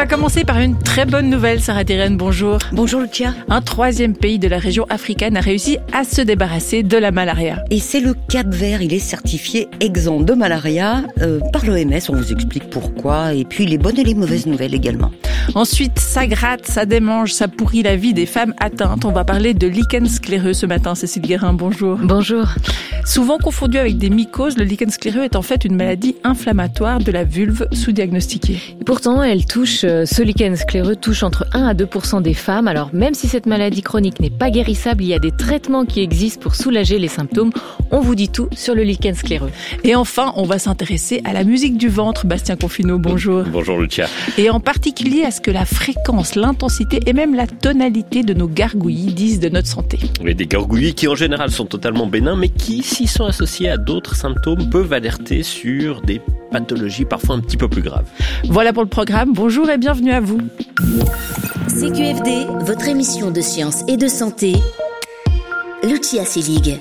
va commencer par une très bonne nouvelle, Sarah Diren, bonjour. Bonjour Lucia. Un troisième pays de la région africaine a réussi à se débarrasser de la malaria. Et c'est le Cap-Vert, il est certifié exempt de malaria par l'OMS, on vous explique pourquoi, et puis les bonnes et les mauvaises nouvelles également. Ensuite, ça gratte, ça démange, ça pourrit la vie des femmes atteintes. On va parler de lichen scléreux ce matin. Cécile Guérin, bonjour. Bonjour. Souvent confondu avec des mycoses, le lichen scléreux est en fait une maladie inflammatoire de la vulve sous-diagnostiquée. Et pourtant, ce lichen scléreux touche entre 1 à 2% des femmes. Alors même si cette maladie chronique n'est pas guérissable, il y a des traitements qui existent pour soulager les symptômes. On vous dit tout sur le lichen scléreux. Et enfin, on va s'intéresser à la musique du ventre. Bastien Confineau, bonjour. Bonjour Lucia. Et en particulier à ce que la fréquence, l'intensité et même la tonalité de nos gargouillis disent de notre santé. Oui, des gargouillis qui en général sont totalement bénins, mais qui, s'ils sont associés à d'autres symptômes, peuvent alerter sur des pathologies parfois un petit peu plus graves. Voilà pour le programme. Bonjour et bienvenue à vous. CQFD, votre émission de science et de santé. Lucia Selig.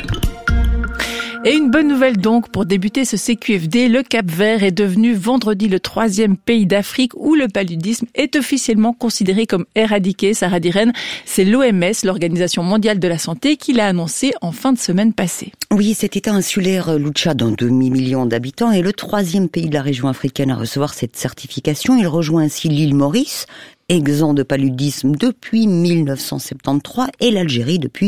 Et une bonne nouvelle donc pour débuter ce CQFD, le Cap-Vert est devenu vendredi le 3e pays d'Afrique où le paludisme est officiellement considéré comme éradiqué. Sarah Diren, c'est l'OMS, l'Organisation mondiale de la santé, qui l'a annoncé en fin de semaine passée. Oui, cet État insulaire, Lucia, d'un demi-million d'habitants, est le 3e pays de la région africaine à recevoir cette certification. Il rejoint ainsi l'île Maurice, exempt de paludisme depuis 1973, et l'Algérie depuis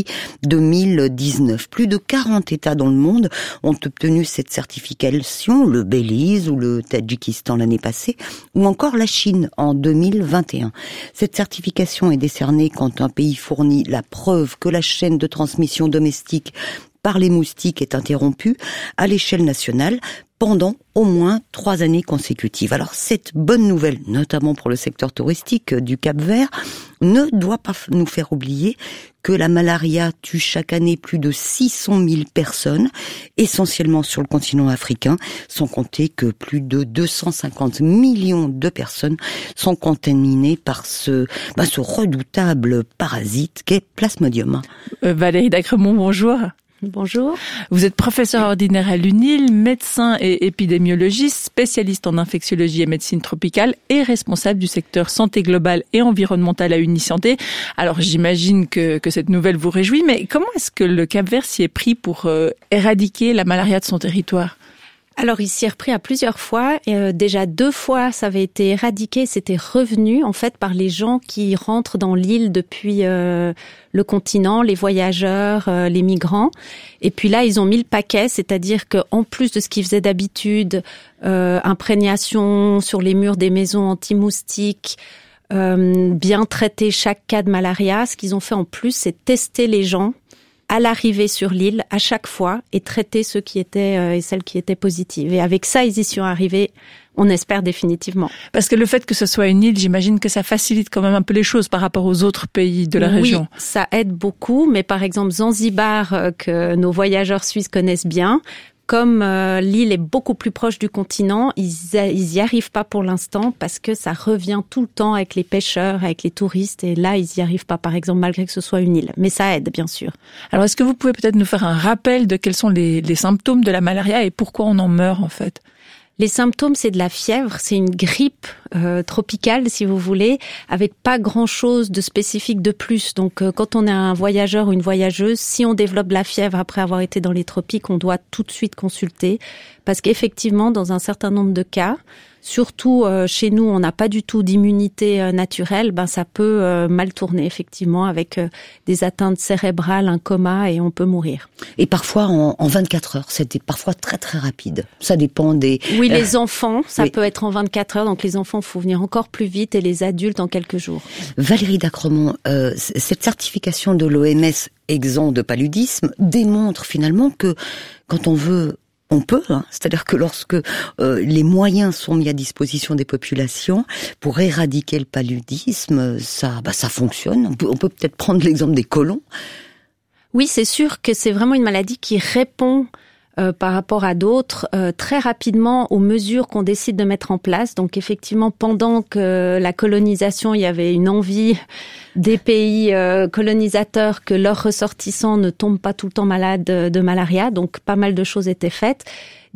2019. Plus de 40 États dans le monde ont obtenu cette certification, le Belize ou le Tadjikistan l'année passée, ou encore la Chine en 2021. Cette certification est décernée quand un pays fournit la preuve que la chaîne de transmission domestique par les moustiques est interrompue à l'échelle nationale pendant au moins 3 années consécutives. Alors cette bonne nouvelle, notamment pour le secteur touristique du Cap-Vert, ne doit pas nous faire oublier que la malaria tue chaque année plus de 600 000 personnes, essentiellement sur le continent africain, sans compter que plus de 250 millions de personnes sont contaminées par ce redoutable parasite qu'est Plasmodium. Valérie Dacremont, bonjour. Bonjour. Vous êtes professeur ordinaire à l'UNIL, médecin et épidémiologiste, spécialiste en infectiologie et médecine tropicale et responsable du secteur santé globale et environnementale à Unisanté. Alors j'imagine que cette nouvelle vous réjouit, mais comment est-ce que le Cap-Vert s'y est pris pour éradiquer la malaria de son territoire ? Alors, il s'y est repris à plusieurs fois. Déjà 2 fois, ça avait été éradiqué. C'était revenu, en fait, par les gens qui rentrent dans l'île depuis le continent, les voyageurs, les migrants. Et puis là, ils ont mis le paquet, c'est-à-dire qu'en plus de ce qu'ils faisaient d'habitude, imprégnation sur les murs des maisons anti-moustiques, bien traiter chaque cas de malaria, ce qu'ils ont fait en plus, c'est tester les gens à l'arrivée sur l'île, à chaque fois, et traiter ceux qui étaient et celles qui étaient positives. Et avec ça, ils y sont arrivés, on espère définitivement. Parce que le fait que ce soit une île, j'imagine que ça facilite quand même un peu les choses par rapport aux autres pays de la région. Oui, ça aide beaucoup, mais par exemple Zanzibar, que nos voyageurs suisses connaissent bien, comme l'île est beaucoup plus proche du continent, ils y arrivent pas pour l'instant parce que ça revient tout le temps avec les pêcheurs, avec les touristes, et là ils y arrivent pas, par exemple, malgré que ce soit une île. Mais ça aide, bien sûr. Alors est-ce que vous pouvez peut-être nous faire un rappel de quels sont les symptômes de la malaria et pourquoi on en meurt en fait ? Les symptômes, c'est de la fièvre, c'est une grippe tropicale, si vous voulez, avec pas grand-chose de spécifique de plus. Donc, quand on est un voyageur ou une voyageuse, si on développe la fièvre après avoir été dans les tropiques, on doit tout de suite consulter. Parce qu'effectivement, dans un certain nombre de cas, surtout chez nous, on n'a pas du tout d'immunité naturelle, ça peut mal tourner, effectivement, avec des atteintes cérébrales, un coma, et on peut mourir. Et parfois, en 24 heures, c'était parfois très très rapide. Ça dépend des... Oui, les enfants, ça peut être en 24 heures, donc les enfants, il faut venir encore plus vite, et les adultes en quelques jours. Valérie Dacremont, cette certification de l'OMS exempt de paludisme démontre finalement que quand on veut... On peut, c'est-à-dire que lorsque les moyens sont mis à disposition des populations pour éradiquer le paludisme, ça fonctionne. On peut peut-être prendre l'exemple des colons. Oui, c'est sûr que c'est vraiment une maladie qui répond par rapport à d'autres très rapidement aux mesures qu'on décide de mettre en place. Donc effectivement, pendant que la colonisation, il y avait une envie des pays colonisateurs que leurs ressortissants ne tombent pas tout le temps malades de malaria. Donc pas mal de choses étaient faites.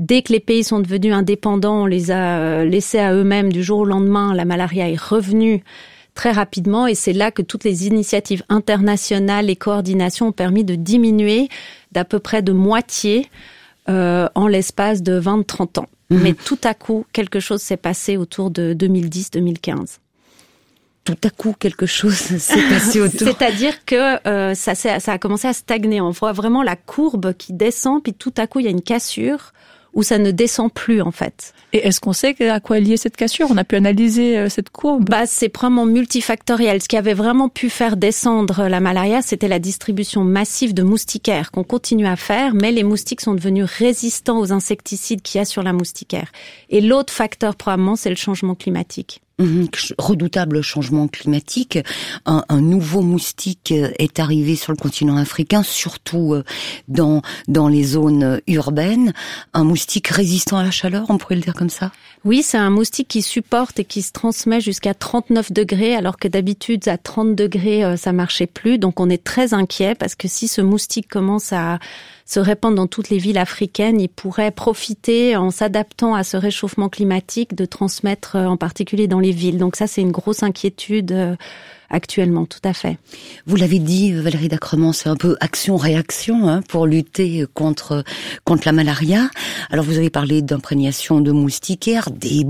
Dès que les pays sont devenus indépendants, on les a laissés à eux-mêmes du jour au lendemain. La malaria est revenue très rapidement et c'est là que toutes les initiatives internationales et coordinations ont permis de diminuer d'à peu près de moitié en l'espace de 20-30 ans. Mais tout à coup, quelque chose s'est passé autour de 2010-2015. Tout à coup, quelque chose s'est passé autour. C'est-à-dire que ça a commencé à stagner. On voit vraiment la courbe qui descend, puis tout à coup, il y a une cassure où ça ne descend plus, en fait. Et est-ce qu'on sait à quoi est liée cette cassure? On a pu analyser cette courbe? C'est vraiment multifactoriel. Ce qui avait vraiment pu faire descendre la malaria, c'était la distribution massive de moustiquaires qu'on continue à faire, mais les moustiques sont devenus résistants aux insecticides qu'il y a sur la moustiquaire. Et l'autre facteur, probablement, c'est le changement climatique. Redoutable changement climatique. Un nouveau moustique est arrivé sur le continent africain, surtout dans les zones urbaines. Un moustique résistant à la chaleur, on pourrait le dire comme ça? Oui, c'est un moustique qui supporte et qui se transmet jusqu'à 39 degrés, alors que d'habitude, à 30 degrés, ça marchait plus. Donc, on est très inquiet parce que si ce moustique commence à se répandre dans toutes les villes africaines, il pourrait profiter, en s'adaptant à ce réchauffement climatique, de transmettre en particulier dans les villes. Donc ça, c'est une grosse inquiétude actuellement, tout à fait. Vous l'avez dit, Valérie Dacremont, c'est un peu action-réaction pour lutter contre la malaria. Alors vous avez parlé d'imprégnation de moustiquaires,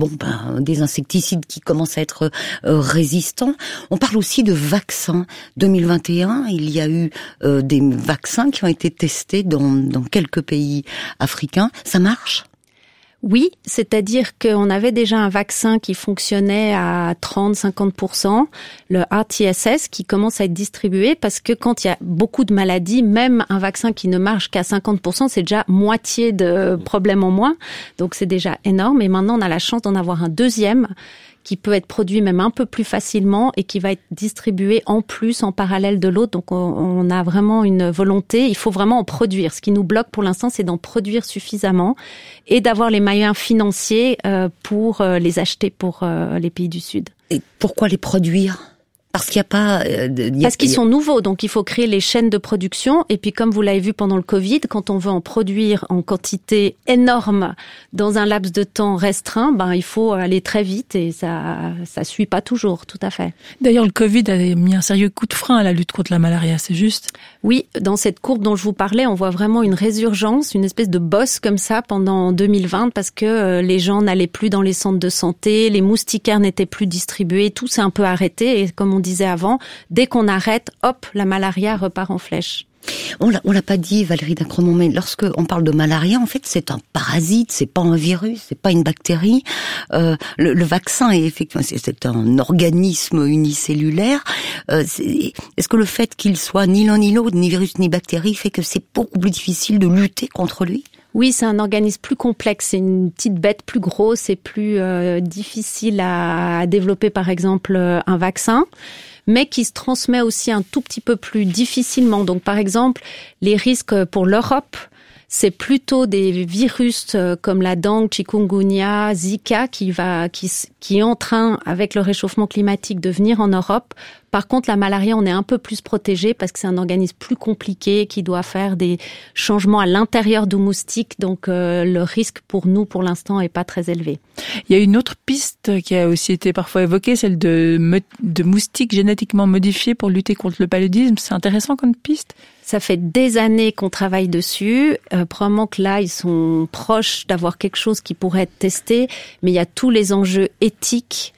des insecticides qui commencent à être résistants. On parle aussi de vaccins. 2021, il y a eu des vaccins qui ont été testés dans quelques pays africains. Ça marche ? Oui, c'est-à-dire qu'on avait déjà un vaccin qui fonctionnait à 30-50%, le RTSS, qui commence à être distribué parce que quand il y a beaucoup de maladies, même un vaccin qui ne marche qu'à 50%, c'est déjà moitié de problèmes en moins. Donc c'est déjà énorme. Et maintenant, on a la chance d'en avoir un deuxième qui peut être produit même un peu plus facilement et qui va être distribué en plus, en parallèle de l'autre. Donc on a vraiment une volonté, il faut vraiment en produire. Ce qui nous bloque pour l'instant, c'est d'en produire suffisamment et d'avoir les moyens financiers pour les acheter pour les pays du Sud. Et pourquoi les produire ? Parce qu'il n'y a pas... Parce qu'ils sont nouveaux, donc il faut créer les chaînes de production. Et puis comme vous l'avez vu pendant le Covid, quand on veut en produire en quantité énorme dans un laps de temps restreint, il faut aller très vite et ça suit pas toujours, tout à fait. D'ailleurs, le Covid a mis un sérieux coup de frein à la lutte contre la malaria, c'est juste? Oui, dans cette courbe dont je vous parlais, on voit vraiment une résurgence, une espèce de bosse comme ça pendant 2020 parce que les gens n'allaient plus dans les centres de santé, les moustiquaires n'étaient plus distribués, tout s'est un peu arrêté et comme on disait avant, dès qu'on arrête, hop, la malaria repart en flèche. On l'a pas dit, Valérie Dacremont, mais lorsque on parle de malaria, en fait, c'est un parasite, c'est pas un virus, c'est pas une bactérie. Le vaccin est effectivement, c'est un organisme unicellulaire. Est-ce que le fait qu'il soit ni l'un ni l'autre, ni virus ni bactérie, fait que c'est beaucoup plus difficile de lutter contre lui? Oui, c'est un organisme plus complexe, c'est une petite bête plus grosse et plus difficile à développer, par exemple, un vaccin, mais qui se transmet aussi un tout petit peu plus difficilement. Donc, par exemple, les risques pour l'Europe, c'est plutôt des virus comme la dengue, chikungunya, Zika qui est en train, avec le réchauffement climatique, de venir en Europe. Par contre, la malaria, on est un peu plus protégé parce que c'est un organisme plus compliqué qui doit faire des changements à l'intérieur du moustique. Donc, le risque pour nous, pour l'instant, est pas très élevé. Il y a une autre piste qui a aussi été parfois évoquée, celle de moustiques génétiquement modifiés pour lutter contre le paludisme. C'est intéressant comme piste. Ça fait des années qu'on travaille dessus. Probablement que là, ils sont proches d'avoir quelque chose qui pourrait être testé. Mais il y a tous les enjeux éthiques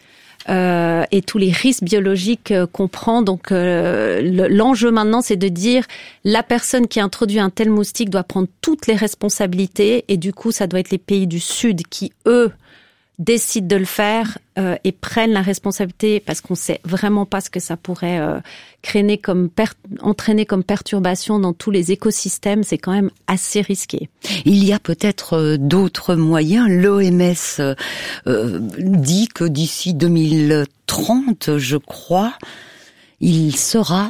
et tous les risques biologiques qu'on prend. Donc l'enjeu maintenant, c'est de dire la personne qui a introduit un tel moustique doit prendre toutes les responsabilités. Et du coup, ça doit être les pays du Sud qui, eux, décident de le faire et prennent la responsabilité parce qu'on sait vraiment pas ce que ça pourrait entraîner comme perturbation dans tous les écosystèmes. C'est quand même assez risqué. Il y a peut-être d'autres moyens. L'OMS dit que d'ici 2030, je crois, il serait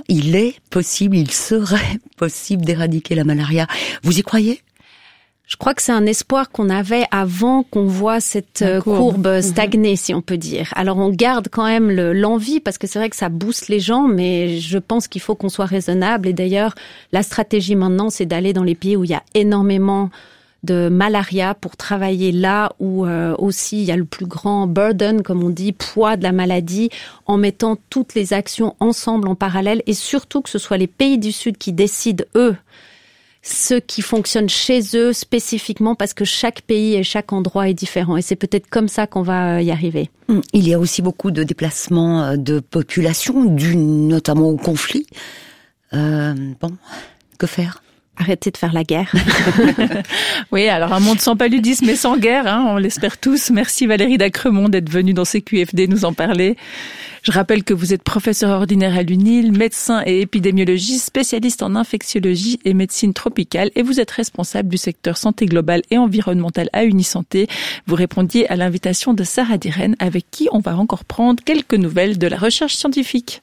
possible d'éradiquer la malaria. Vous y croyez ? Je crois que c'est un espoir qu'on avait avant qu'on voit cette courbe stagner, si on peut dire. Alors on garde quand même l'envie parce que c'est vrai que ça booste les gens, mais je pense qu'il faut qu'on soit raisonnable. Et d'ailleurs, la stratégie maintenant, c'est d'aller dans les pays où il y a énormément de malaria pour travailler là où aussi il y a le plus grand burden, comme on dit, poids de la maladie, en mettant toutes les actions ensemble en parallèle et surtout que ce soit les pays du Sud qui décident, eux, ce qui fonctionne chez eux spécifiquement parce que chaque pays et chaque endroit est différent. Et c'est peut-être comme ça qu'on va y arriver. Il y a aussi beaucoup de déplacements de population dus notamment au conflit. Que faire ? Arrêtez de faire la guerre. Oui, alors un monde sans paludisme et sans guerre, on l'espère tous. Merci Valérie Dacremont d'être venue dans CQFD nous en parler. Je rappelle que vous êtes professeur ordinaire à l'UNIL, médecin et épidémiologiste, spécialiste en infectiologie et médecine tropicale et vous êtes responsable du secteur santé globale et environnementale à Unisanté. Vous répondiez à l'invitation de Sarah Diren avec qui on va encore prendre quelques nouvelles de la recherche scientifique.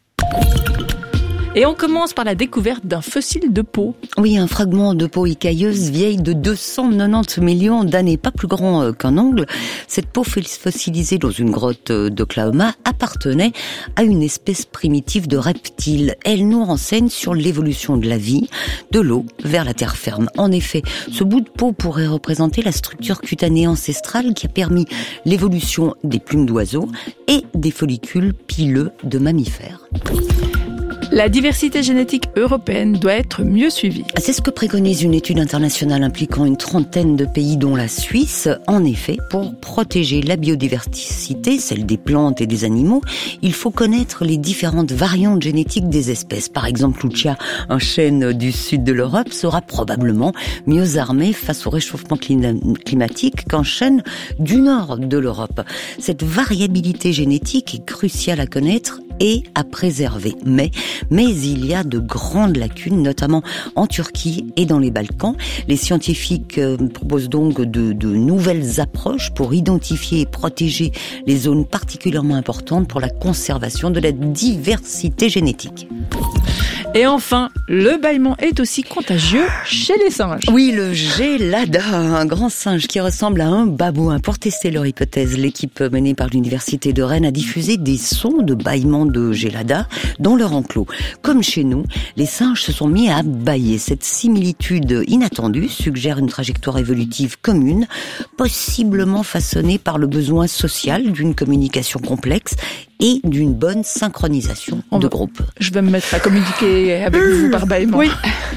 Et on commence par la découverte d'un fossile de peau. Oui, un fragment de peau écailleuse vieille de 290 millions d'années, pas plus grand qu'un ongle. Cette peau fossilisée dans une grotte d'Oklahoma appartenait à une espèce primitive de reptile. Elle nous renseigne sur l'évolution de la vie, de l'eau vers la terre ferme. En effet, ce bout de peau pourrait représenter la structure cutanée ancestrale qui a permis l'évolution des plumes d'oiseaux et des follicules pileux de mammifères. La diversité génétique européenne doit être mieux suivie. C'est ce que préconise une étude internationale impliquant une trentaine de pays dont la Suisse. En effet, pour protéger la biodiversité, celle des plantes et des animaux, il faut connaître les différentes variantes génétiques des espèces. Par exemple, Lucia, un chêne du sud de l'Europe, sera probablement mieux armé face au réchauffement climatique qu'un chêne du nord de l'Europe. Cette variabilité génétique est cruciale à connaître et à préserver. Mais il y a de grandes lacunes, notamment en Turquie et dans les Balkans. Les scientifiques proposent donc de nouvelles approches pour identifier et protéger les zones particulièrement importantes pour la conservation de la diversité génétique. Et enfin, le bâillement est aussi contagieux chez les singes. Oui, le Gélada, un grand singe qui ressemble à un babouin. Pour tester leur hypothèse, l'équipe menée par l'Université de Rennes a diffusé des sons de bâillement de Gélada dans leur enclos. Comme chez nous, les singes se sont mis à bâiller. Cette similitude inattendue suggère une trajectoire évolutive commune, possiblement façonnée par le besoin social d'une communication complexe et d'une bonne synchronisation de groupe. Je vais me mettre à communiquer avec vous par bâillement. Oui.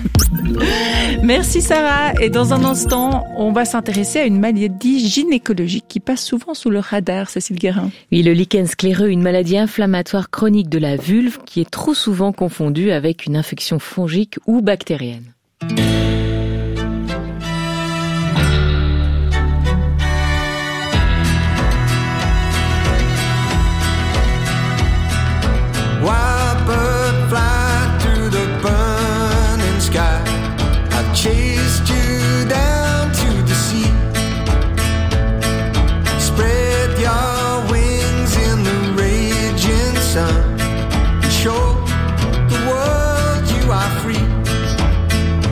Merci Sarah. Et dans un instant, on va s'intéresser à une maladie gynécologique qui passe souvent sous le radar, Cécile Guérin. Oui, le lichen scléreux, une maladie inflammatoire chronique de la vulve qui est trop souvent confondue avec une infection fongique ou bactérienne. Wild bird fly through the burning sky. I've chased you down to the sea. Spread your wings in the raging sun and show the world you are free.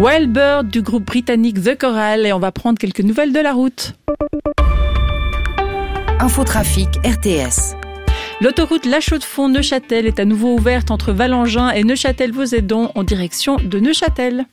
Wild Bird du groupe britannique The Coral et on va prendre quelques nouvelles de la route. Infotrafic RTS. L'autoroute La Chaux-de-Fonds-Neuchâtel est à nouveau ouverte entre Valengin et Neuchâtel-Vauzédon en direction de Neuchâtel.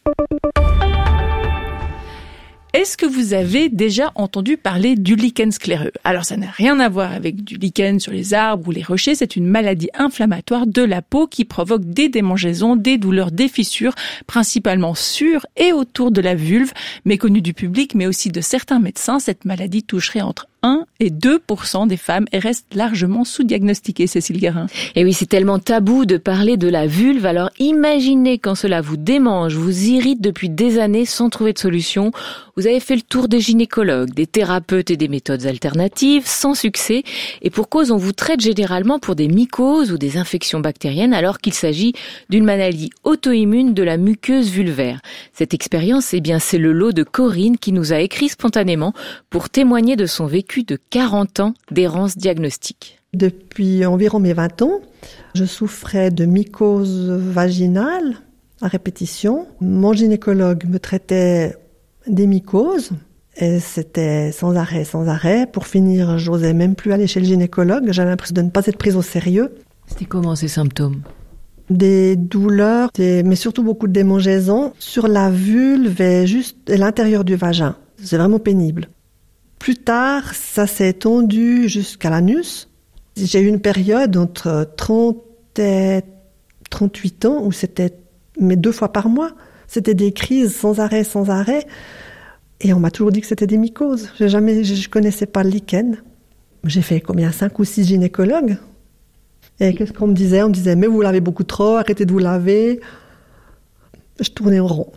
Est-ce que vous avez déjà entendu parler du lichen scléreux ? Alors ça n'a rien à voir avec du lichen sur les arbres ou les rochers, c'est une maladie inflammatoire de la peau qui provoque des démangeaisons, des douleurs, des fissures, principalement sur et autour de la vulve, méconnue du public mais aussi de certains médecins. Cette maladie toucherait entre 1 et 2% des femmes et reste largement sous-diagnostiquée, Cécile Guérin. Et oui, c'est tellement tabou de parler de la vulve, alors imaginez quand cela vous démange, vous irrite depuis des années sans trouver de solution. Vous avez fait le tour des gynécologues, des thérapeutes et des méthodes alternatives, sans succès. Et pour cause, on vous traite généralement pour des mycoses ou des infections bactériennes, alors qu'il s'agit d'une maladie auto-immune de la muqueuse vulvaire. Cette expérience, eh bien, c'est le lot de Corinne qui nous a écrit spontanément pour témoigner de son vécu de 40 ans d'errance diagnostique. Depuis environ mes 20 ans, je souffrais de mycose vaginale à répétition. Mon gynécologue me traitait des mycoses et c'était sans arrêt. Pour finir, j'osais même plus aller chez le gynécologue. J'avais l'impression de ne pas être prise au sérieux. C'était comment ces symptômes ? Des douleurs, mais surtout beaucoup de démangeaisons sur la vulve et juste l'intérieur du vagin. C'est vraiment pénible. Plus tard, ça s'est étendu jusqu'à l'anus. J'ai eu une période entre 30 et 38 ans où c'était 2 fois par mois. C'était des crises sans arrêt. Et on m'a toujours dit que c'était des mycoses. Je connaissais pas le lichen. J'ai fait 5 ou 6 gynécologues. Et qu'est-ce qu'on me disait ? On me disait, mais vous lavez beaucoup trop, arrêtez de vous laver. Je tournais en rond.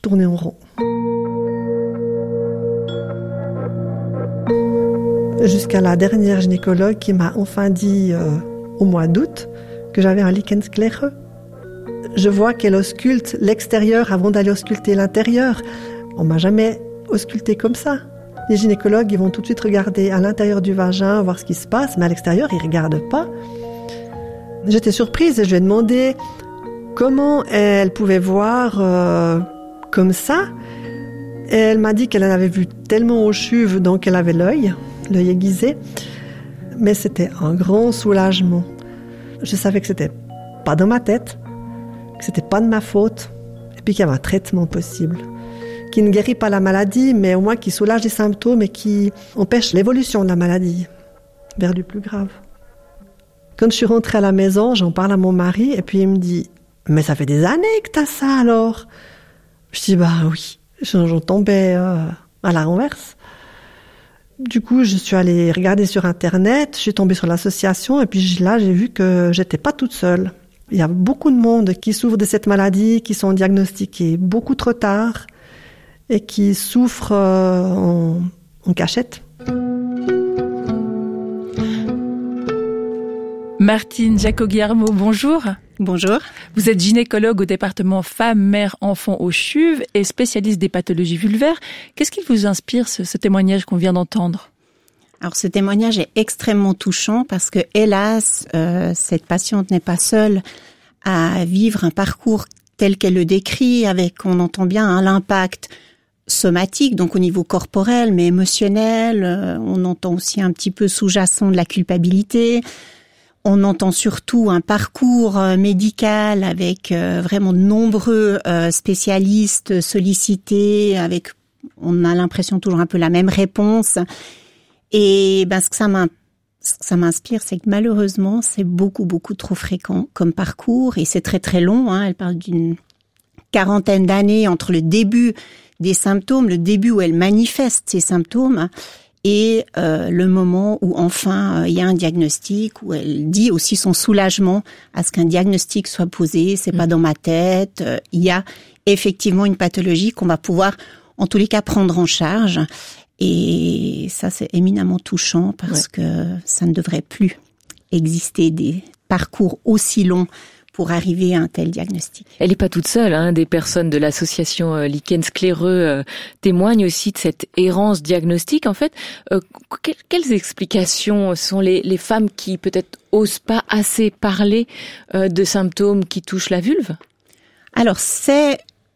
Jusqu'à la dernière gynécologue qui m'a enfin dit au mois d'août que j'avais un lichen scléreux. Je vois qu'elle ausculte l'extérieur avant d'aller ausculter l'intérieur. On m'a jamais ausculté comme ça. Les gynécologues, ils vont tout de suite regarder à l'intérieur du vagin, voir ce qui se passe, mais à l'extérieur, ils regardent pas. J'étais surprise et je lui ai demandé comment elle pouvait voir comme ça. Et elle m'a dit qu'elle en avait vu tellement aux chuves, donc elle avait l'œil aiguisé. Mais c'était un grand soulagement. Je savais que c'était pas dans ma tête, que c'était pas de ma faute, et puis qu'il y avait un traitement possible, qui ne guérit pas la maladie, mais au moins qui soulage les symptômes et qui empêche l'évolution de la maladie vers du plus grave. Quand je suis rentrée à la maison, j'en parle à mon mari, et puis il me dit « Mais ça fait des années que t'as ça alors ?» Je dis « Bah oui ». J'en tombais à la renverse. Du coup, je suis allée regarder sur Internet, je suis tombée sur l'association et puis là, j'ai vu que j'étais pas toute seule. Il y a beaucoup de monde qui souffre de cette maladie, qui sont diagnostiqués beaucoup trop tard et qui souffrent en cachette. Martine Jacot-Guillermo, bonjour. Bonjour. Vous êtes gynécologue au département femmes, mères, enfants aux chuves et spécialiste des pathologies vulvaires. Qu'est-ce qui vous inspire, ce témoignage qu'on vient d'entendre ? Alors ce témoignage est extrêmement touchant parce que, hélas, cette patiente n'est pas seule à vivre un parcours tel qu'elle le décrit, avec, on entend bien, l'impact somatique, donc au niveau corporel, mais émotionnel. On entend aussi un petit peu sous-jacent de la culpabilité. On entend surtout un parcours médical avec vraiment de nombreux spécialistes sollicités, avec, on a l'impression toujours un peu la même réponse. Et ce que ça m'inspire, c'est que malheureusement, c'est beaucoup trop fréquent comme parcours et c'est très long. Elle parle d'une 40aine d'années entre le début des symptômes, le début où elle manifeste ces symptômes, et le moment où enfin il y a un diagnostic, où elle dit aussi son soulagement à ce qu'un diagnostic soit posé. C'est pas dans ma tête. Il y a effectivement une pathologie qu'on va pouvoir, en tous les cas, prendre en charge. Et ça, c'est éminemment touchant parce que ça ne devrait plus exister des parcours aussi longs pour arriver à un tel diagnostic. Elle n'est pas toute seule, des personnes de l'association lichen scléreux témoignent aussi de cette errance diagnostique. En fait, quelles explications sont les femmes qui peut-être osent pas assez parler de symptômes qui touchent la vulve ? Alors, c'est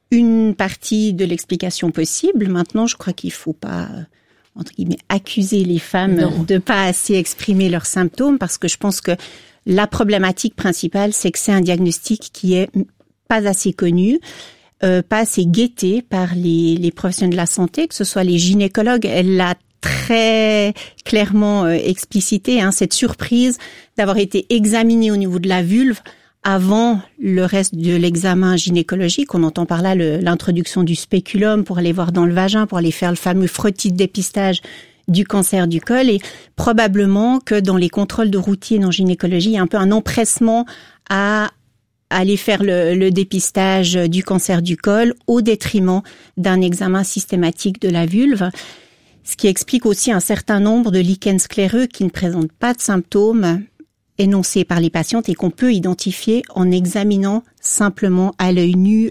une partie de l'explication possible. Maintenant, je crois qu'il faut pas, entre guillemets, accuser les femmes de pas assez exprimer leurs symptômes, parce que je pense que la problématique principale, c'est que c'est un diagnostic qui est pas assez connu, pas assez guetté par les professionnels de la santé, que ce soit les gynécologues. Elle l'a très clairement explicité, cette surprise d'avoir été examinée au niveau de la vulve avant le reste de l'examen gynécologique. On entend par là l'introduction du spéculum pour aller voir dans le vagin, pour aller faire le fameux frottis de dépistage du cancer du col. Et probablement que dans les contrôles de routine en gynécologie, il y a un peu un empressement à aller faire le dépistage du cancer du col au détriment d'un examen systématique de la vulve. Ce qui explique aussi un certain nombre de lichens scléreux qui ne présentent pas de symptômes énoncés par les patientes et qu'on peut identifier en examinant simplement à l'œil nu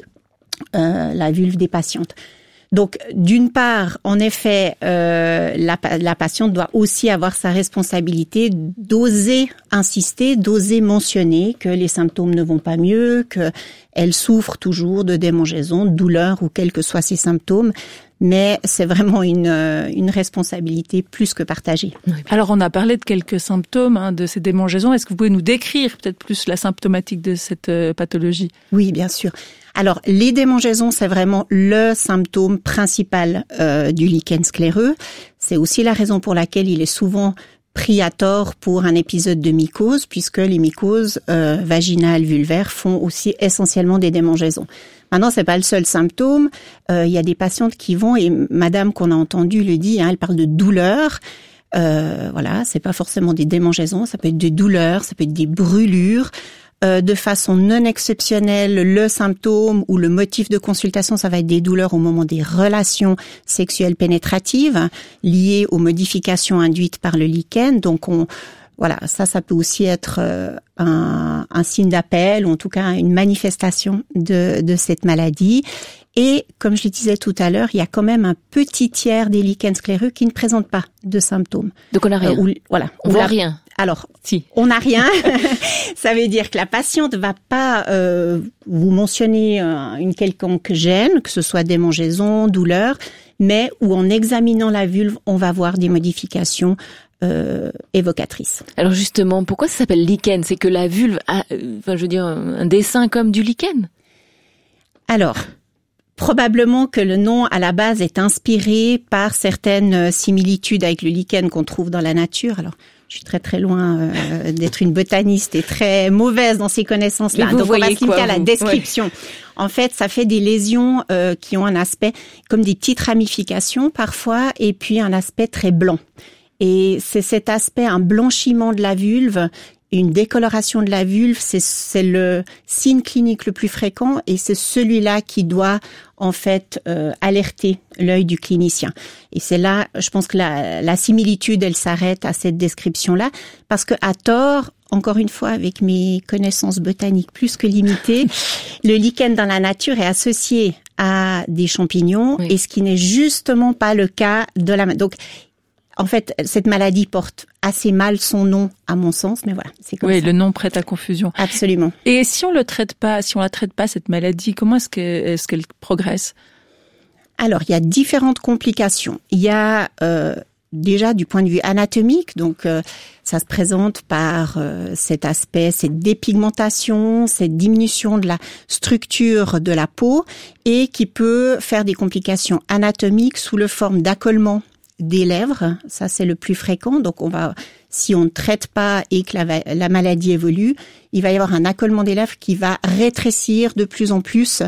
la vulve des patientes. Donc, d'une part, en effet, la patiente doit aussi avoir sa responsabilité d'oser insister, d'oser mentionner que les symptômes ne vont pas mieux, qu'elle souffre toujours de démangeaisons, de douleurs ou quels que soient ses symptômes. Mais c'est vraiment une responsabilité plus que partagée. Alors, on a parlé de quelques symptômes de ces démangeaisons. Est-ce que vous pouvez nous décrire peut-être plus la symptomatique de cette pathologie? Oui, bien sûr. Alors, les démangeaisons, c'est vraiment le symptôme principal du lichen scléreux. C'est aussi la raison pour laquelle il est souvent pris à tort pour un épisode de mycose, puisque les mycoses vaginales, vulvaires font aussi essentiellement des démangeaisons. Maintenant, c'est pas le seul symptôme. Il y a des patientes qui vont, et madame qu'on a entendu le dit, elle parle de douleurs. Voilà, c'est pas forcément des démangeaisons, ça peut être des douleurs, ça peut être des brûlures. De façon non exceptionnelle, le symptôme ou le motif de consultation, ça va être des douleurs au moment des relations sexuelles pénétratives liées aux modifications induites par le lichen. Donc, voilà, ça peut aussi être un signe d'appel, ou en tout cas une manifestation de cette maladie. Et comme je le disais tout à l'heure, il y a quand même un petit tiers des lichens scléreux qui ne présentent pas de symptômes. Donc on n'a rien. On voit rien. Alors, si on n'a rien, ça veut dire que la patiente va pas vous mentionner une quelconque gêne, que ce soit démangeaison, douleur, mais où en examinant la vulve, on va voir des modifications évocatrices. Alors justement, pourquoi ça s'appelle lichen? C'est que la vulve a, un dessin comme du lichen? Alors, probablement que le nom à la base est inspiré par certaines similitudes avec le lichen qu'on trouve dans la nature. Alors, je suis très très loin d'être une botaniste et très mauvaise dans ces connaissances-là. Donc on va se limiter à la description. Ouais. En fait, ça fait des lésions qui ont un aspect comme des petites ramifications parfois, et puis un aspect très blanc. Et c'est cet aspect, un blanchiment de la vulve, une décoloration de la vulve, c'est le signe clinique le plus fréquent, et c'est celui-là qui doit en fait alerter l'œil du clinicien. Et c'est là, je pense que la similitude, elle s'arrête à cette description-là, parce que à tort, encore une fois, avec mes connaissances botaniques plus que limitées, le lichen dans la nature est associé à des champignons, oui. Et ce qui n'est justement pas le cas de la... Donc, en fait, cette maladie porte assez mal son nom, à mon sens, mais voilà, c'est comme ça. Oui, le nom prête à confusion. Absolument. Et si on la traite pas, cette maladie, comment est-ce qu'elle progresse? Alors, il y a différentes complications. Il y a déjà du point de vue anatomique, donc ça se présente par cet aspect, cette dépigmentation, cette diminution de la structure de la peau, et qui peut faire des complications anatomiques sous la forme d'accollement des lèvres. Ça, c'est le plus fréquent. Donc, si on ne traite pas et que la maladie évolue, il va y avoir un accollement des lèvres qui va rétrécir de plus en plus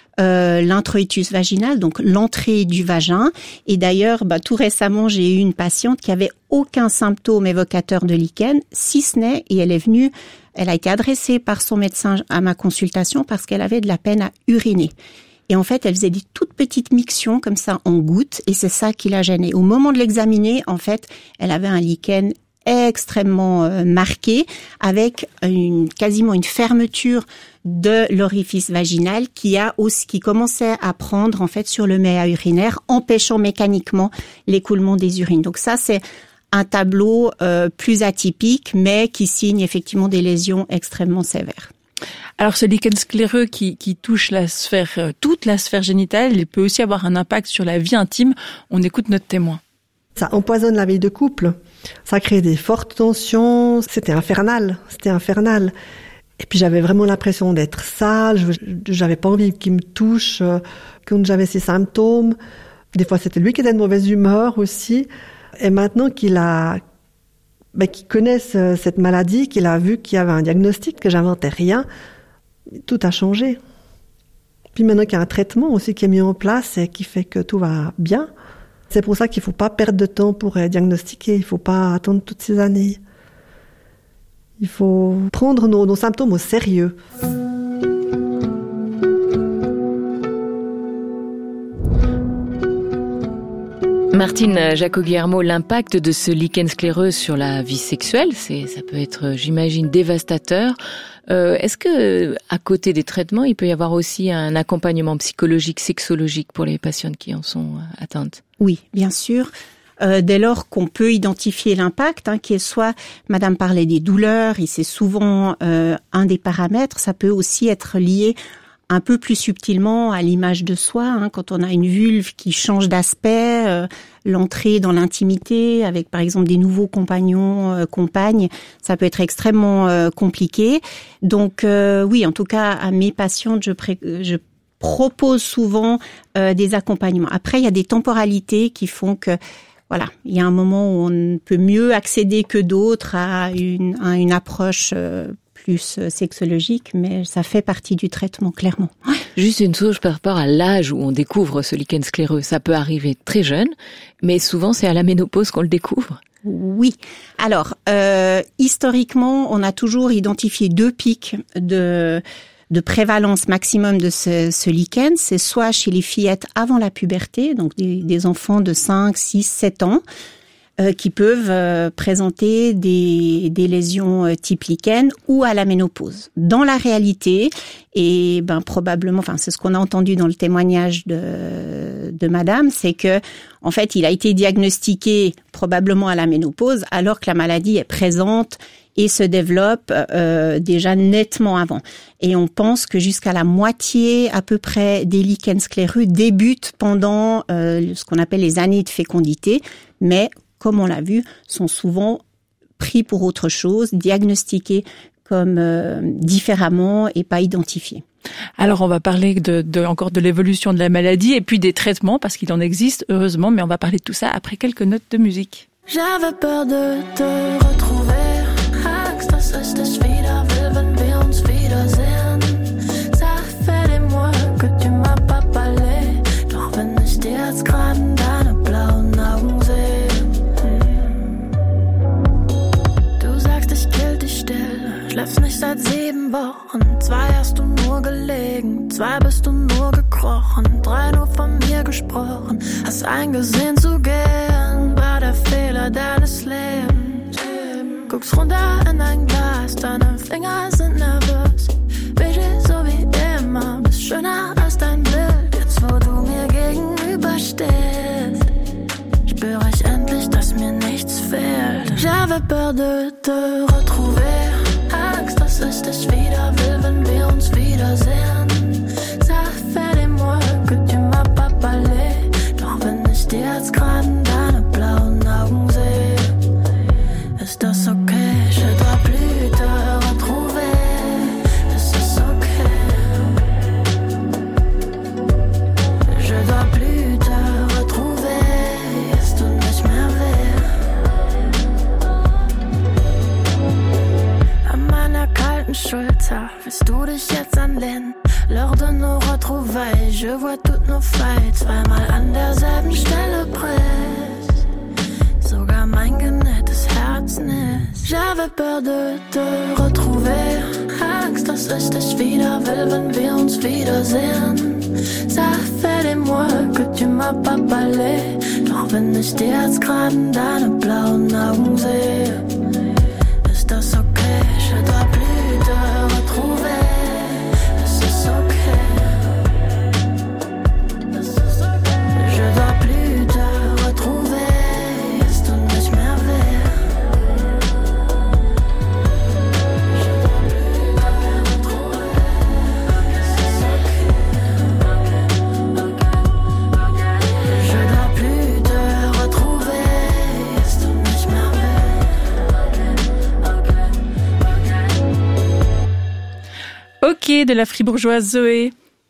l'introïtus vaginal, donc l'entrée du vagin. Et d'ailleurs, tout récemment, j'ai eu une patiente qui avait aucun symptôme évocateur de lichen, si ce n'est, et elle a été adressée par son médecin à ma consultation parce qu'elle avait de la peine à uriner. Et en fait, elle faisait des toutes petites mictions comme ça en gouttes, et c'est ça qui la gênait. Au moment de l'examiner, en fait, elle avait un lichen extrêmement marqué, avec quasiment une fermeture de l'orifice vaginal qui commençait à prendre en fait sur le méa urinaire, empêchant mécaniquement l'écoulement des urines. Donc ça, c'est un tableau plus atypique, mais qui signe effectivement des lésions extrêmement sévères. Alors ce lichen scléreux qui touche toute la sphère génitale, il peut aussi avoir un impact sur la vie intime. On écoute notre témoin. Ça empoisonne la vie de couple. Ça crée des fortes tensions. C'était infernal. Et puis j'avais vraiment l'impression d'être sale. J'avais pas envie qu'il me touche quand j'avais ces symptômes. Des fois c'était lui qui était de mauvaise humeur aussi. Et maintenant qu'il connaît cette maladie, qu'il a vu qu'il y avait un diagnostic, que j'inventais rien, tout a changé. Puis maintenant qu'il y a un traitement aussi qui est mis en place et qui fait que tout va bien. C'est pour ça qu'il ne faut pas perdre de temps pour diagnostiquer. Il ne faut pas attendre toutes ces années. Il faut prendre nos symptômes au sérieux. Martine Jacot-Guillermo, l'impact de ce lichen scléreux sur la vie sexuelle, ça peut être, j'imagine, dévastateur. Est-ce que, à côté des traitements, il peut y avoir aussi un accompagnement psychologique, sexologique pour les patientes qui en sont atteintes? Oui, bien sûr. Dès lors qu'on peut identifier l'impact, qui est soit, Madame parlait des douleurs, et c'est souvent un des paramètres, ça peut aussi être lié un peu plus subtilement à l'image de soi, quand on a une vulve qui change d'aspect, l'entrée dans l'intimité avec par exemple des nouveaux compagnons, compagnes, ça peut être extrêmement compliqué. Donc oui, en tout cas à mes patientes, je propose souvent des accompagnements. Après, il y a des temporalités qui font que voilà, il y a un moment où on peut mieux accéder que d'autres à une approche plus sexologique, mais ça fait partie du traitement, clairement. Juste une chose par rapport à l'âge où on découvre ce lichen scléreux. Ça peut arriver très jeune, mais souvent c'est à la ménopause qu'on le découvre. Oui. Alors, historiquement, on a toujours identifié 2 pics de prévalence maximum de ce lichen. C'est soit chez les fillettes avant la puberté, donc des enfants de 5, 6, 7 ans, qui peuvent présenter des lésions type lichen ou à la ménopause. Dans la réalité, et probablement, c'est ce qu'on a entendu dans le témoignage de Madame, c'est que en fait, il a été diagnostiqué probablement à la ménopause, alors que la maladie est présente et se développe déjà nettement avant. Et on pense que jusqu'à la moitié à peu près des lichens scléreux débutent pendant ce qu'on appelle les années de fécondité, mais comme on l'a vu, sont souvent pris pour autre chose, diagnostiqués comme différemment et pas identifiés. Alors on va parler encore de l'évolution de la maladie et puis des traitements parce qu'il en existe heureusement, mais on va parler de tout ça après quelques notes de musique. J'avais peur de te retrouver, Angst, dass ich dich wieder will, wenn wir uns wiedersehen. Ça fait des mois que tu m'as pas parlé, doch wenn ich dir jetzt grad in deine blauen Augen sehe. Du sagst, ich kill dich still, schläfst nicht seit 7 Wochen. 2 hast du nur gelegen, 2 bist du nur gekrochen, 3 nur von mir gesprochen. Hast eingesehen zu gehen, war der Fehler deines Lebens. Guckst runter in dein Glas, deine Finger sind nervös. Vigil so wie immer, bist schöner als dein Bild. Jetzt wo du mir gegenüberstehst, spüre ich endlich, dass mir nichts fehlt. J'avais peur de te retrouver, Angst, dass ich dich wieder will, wenn wir uns wiedersehen. Ça fait des mois que tu m'as pas parlé, doch wenn ich dir jetzt grad in deine blauen Augen sehe, ist das okay, je dois plus te retrouver, ist das okay, je dois plus te retrouver, es tut nicht mehr weh. An meiner kalten Schulter willst du dich jetzt anlehnen, l'heure de nos retrouvailles, je vois toutes nos failles, 2-mal an derselben Stelle presst, sogar mein genähtes Herz nicht. J'avais peur de te retrouver, Angst, dass ich dich wieder will, wenn wir uns wiedersehen. Ça fait des mois que tu m'as pas parlé, doch wenn ich dir jetzt grad in deine blauen Augen sehe, ist das okay, je dois plus te retrouver. Taquet de la fribourgeoise Zoé.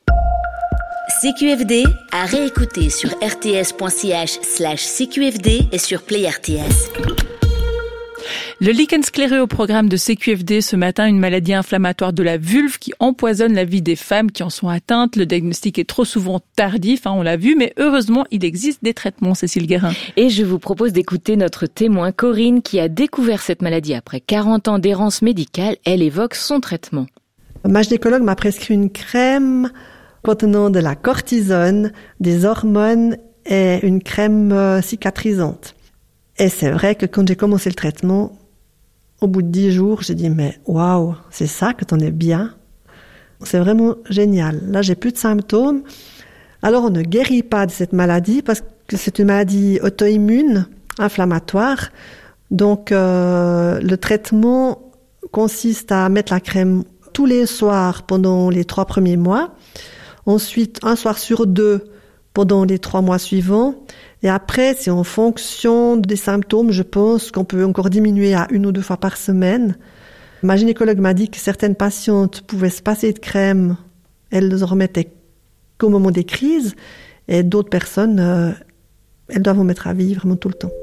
CQFD à réécouter sur rts.ch/CQFD et sur Play RTS. Le lichen scléreux au programme de CQFD ce matin, une maladie inflammatoire de la vulve qui empoisonne la vie des femmes qui en sont atteintes. Le diagnostic est trop souvent tardif, on l'a vu, mais heureusement, il existe des traitements, Cécile Guérin. Et je vous propose d'écouter notre témoin Corinne qui a découvert cette maladie après 40 ans d'errance médicale. Elle évoque son traitement. Ma gynécologue m'a prescrit une crème contenant de la cortisone, des hormones et une crème cicatrisante. Et c'est vrai que quand j'ai commencé le traitement, au bout de 10 jours, j'ai dit, mais waouh, c'est ça que t'en es bien. C'est vraiment génial. Là, j'ai plus de symptômes. Alors, on ne guérit pas de cette maladie parce que c'est une maladie auto-immune, inflammatoire. Donc, le traitement consiste à mettre la crème tous les soirs pendant les 3 premiers mois. Ensuite, un soir sur 2 pendant les 3 mois suivants. Et après, c'est en fonction des symptômes, je pense qu'on peut encore diminuer à 1 ou 2 fois par semaine. Ma gynécologue m'a dit que certaines patientes pouvaient se passer de crème, elles les remettaient qu'au moment des crises, et d'autres personnes, elles doivent en mettre à vie vraiment tout le temps.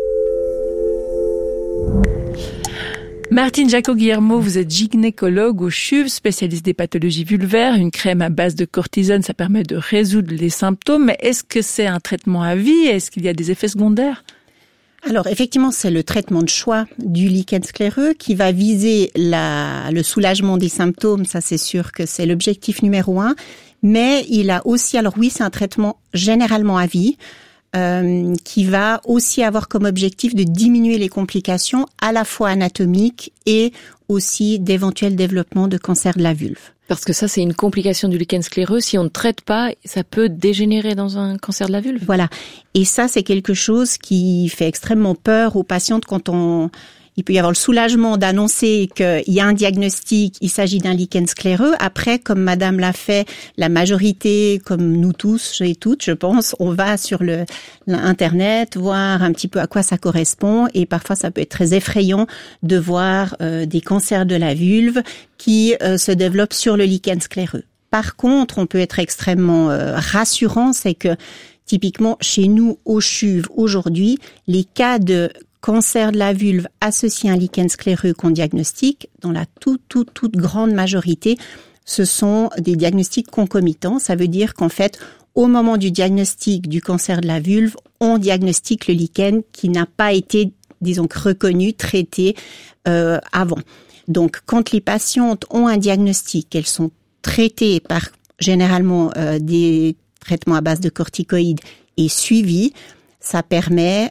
Martine Jacot-Guillermo, vous êtes gynécologue au CHUV, spécialiste des pathologies vulvaires. Une crème à base de cortisone, ça permet de résoudre les symptômes. Mais est-ce que c'est un traitement à vie? Est-ce qu'il y a des effets secondaires? Alors effectivement, c'est le traitement de choix du lichen scléreux qui va viser le soulagement des symptômes. Ça, c'est sûr que c'est l'objectif numéro 1. Mais il a aussi, alors oui, c'est un traitement généralement à vie. Qui va aussi avoir comme objectif de diminuer les complications à la fois anatomiques et aussi d'éventuels développements de cancer de la vulve. Parce que ça, c'est une complication du lichen scléreux. Si on ne traite pas, ça peut dégénérer dans un cancer de la vulve. Voilà. Et ça, c'est quelque chose qui fait extrêmement peur aux patientes quand il peut y avoir le soulagement d'annoncer qu'il y a un diagnostic, il s'agit d'un lichen scléreux. Après, comme madame l'a fait, la majorité, comme nous tous et toutes, je pense, on va sur l'internet, voir un petit peu à quoi ça correspond. Et parfois, ça peut être très effrayant de voir des cancers de la vulve qui se développent sur le lichen scléreux. Par contre, on peut être extrêmement rassurant, c'est que typiquement, chez nous, au CHUV, aujourd'hui, les cas de cancer de la vulve associé à un lichen scléreux qu'on diagnostique, dans la toute grande majorité, ce sont des diagnostics concomitants. Ça veut dire qu'en fait, au moment du diagnostic du cancer de la vulve, on diagnostique le lichen qui n'a pas été, disons, reconnu, traité avant. Donc, quand les patientes ont un diagnostic, elles sont traitées par généralement des traitements à base de corticoïdes et suivies, ça permet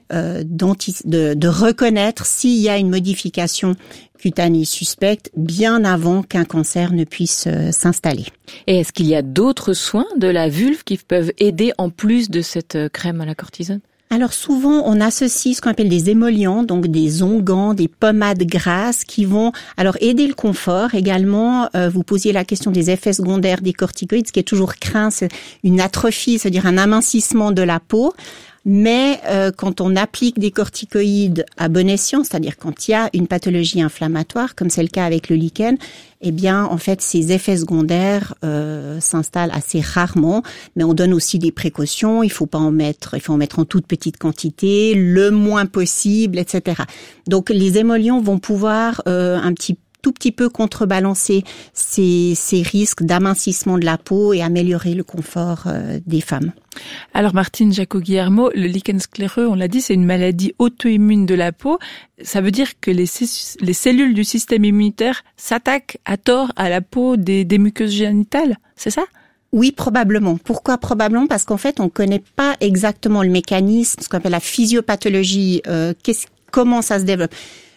de reconnaître s'il y a une modification cutanée suspecte bien avant qu'un cancer ne puisse s'installer. Et est-ce qu'il y a d'autres soins de la vulve qui peuvent aider en plus de cette crème à la cortisone? Alors souvent, on associe ce qu'on appelle des émollients, donc des onguents, des pommades grasses qui vont alors aider le confort. Également, vous posiez la question des effets secondaires des corticoïdes, ce qui est toujours craint, c'est une atrophie, c'est-à-dire un amincissement de la peau. Mais quand on applique des corticoïdes à bon escient, c'est-à-dire quand il y a une pathologie inflammatoire, comme c'est le cas avec le lichen, eh bien, en fait, ces effets secondaires s'installent assez rarement. Mais on donne aussi des précautions. Il faut en mettre en toute petite quantité, le moins possible, etc. Donc, les émollients vont pouvoir tout petit peu contrebalancer ces risques d'amincissement de la peau et améliorer le confort des femmes. Alors Martine Jacot-Guillermo, le lichen scléreux, on l'a dit, c'est une maladie auto-immune de la peau. Ça veut dire que les cellules du système immunitaire s'attaquent à tort à la peau des muqueuses génitales, c'est ça ? Oui, probablement. Pourquoi probablement ? Parce qu'en fait, on ne connaît pas exactement le mécanisme, ce qu'on appelle la physiopathologie, comment ça se développe.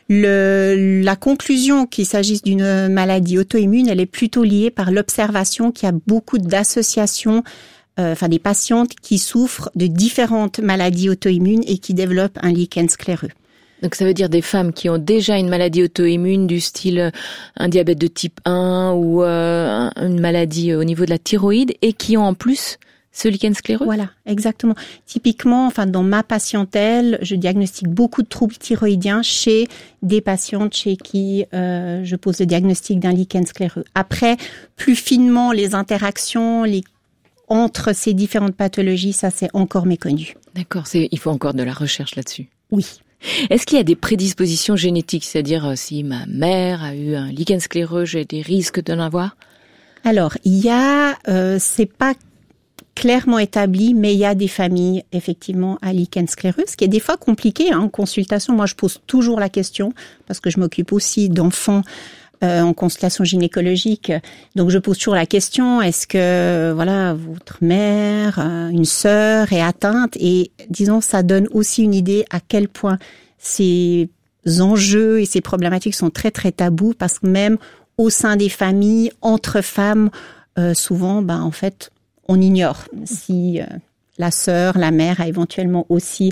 La conclusion qu'il s'agisse d'une maladie auto-immune, elle est plutôt liée par l'observation qu'il y a beaucoup d'associations, des patientes qui souffrent de différentes maladies auto-immunes et qui développent un lichen scléreux. Donc ça veut dire des femmes qui ont déjà une maladie auto-immune du style un diabète de type 1 ou une maladie au niveau de la thyroïde et qui ont en plus ce lichen scléreux? Voilà, exactement. Typiquement, dans ma patientèle, je diagnostique beaucoup de troubles thyroïdiens chez des patientes chez qui je pose le diagnostic d'un lichen scléreux. Après, plus finement, les interactions entre ces différentes pathologies, ça c'est encore méconnu. D'accord, il faut encore de la recherche là-dessus. Oui. Est-ce qu'il y a des prédispositions génétiques, c'est-à-dire si ma mère a eu un lichen scléreux, j'ai des risques d'en avoir? Alors, il y a, c'est pas clairement établi, mais il y a des familles effectivement à lichen scléreux, ce qui est des fois compliqué en consultation. Moi, je pose toujours la question parce que je m'occupe aussi d'enfants en consultation gynécologique. Donc, je pose toujours la question, est-ce que votre mère, une sœur est atteinte? Et disons, ça donne aussi une idée à quel point ces enjeux et ces problématiques sont très, très tabous parce que même au sein des familles, entre femmes, souvent, en fait, on ignore si la sœur, la mère a éventuellement aussi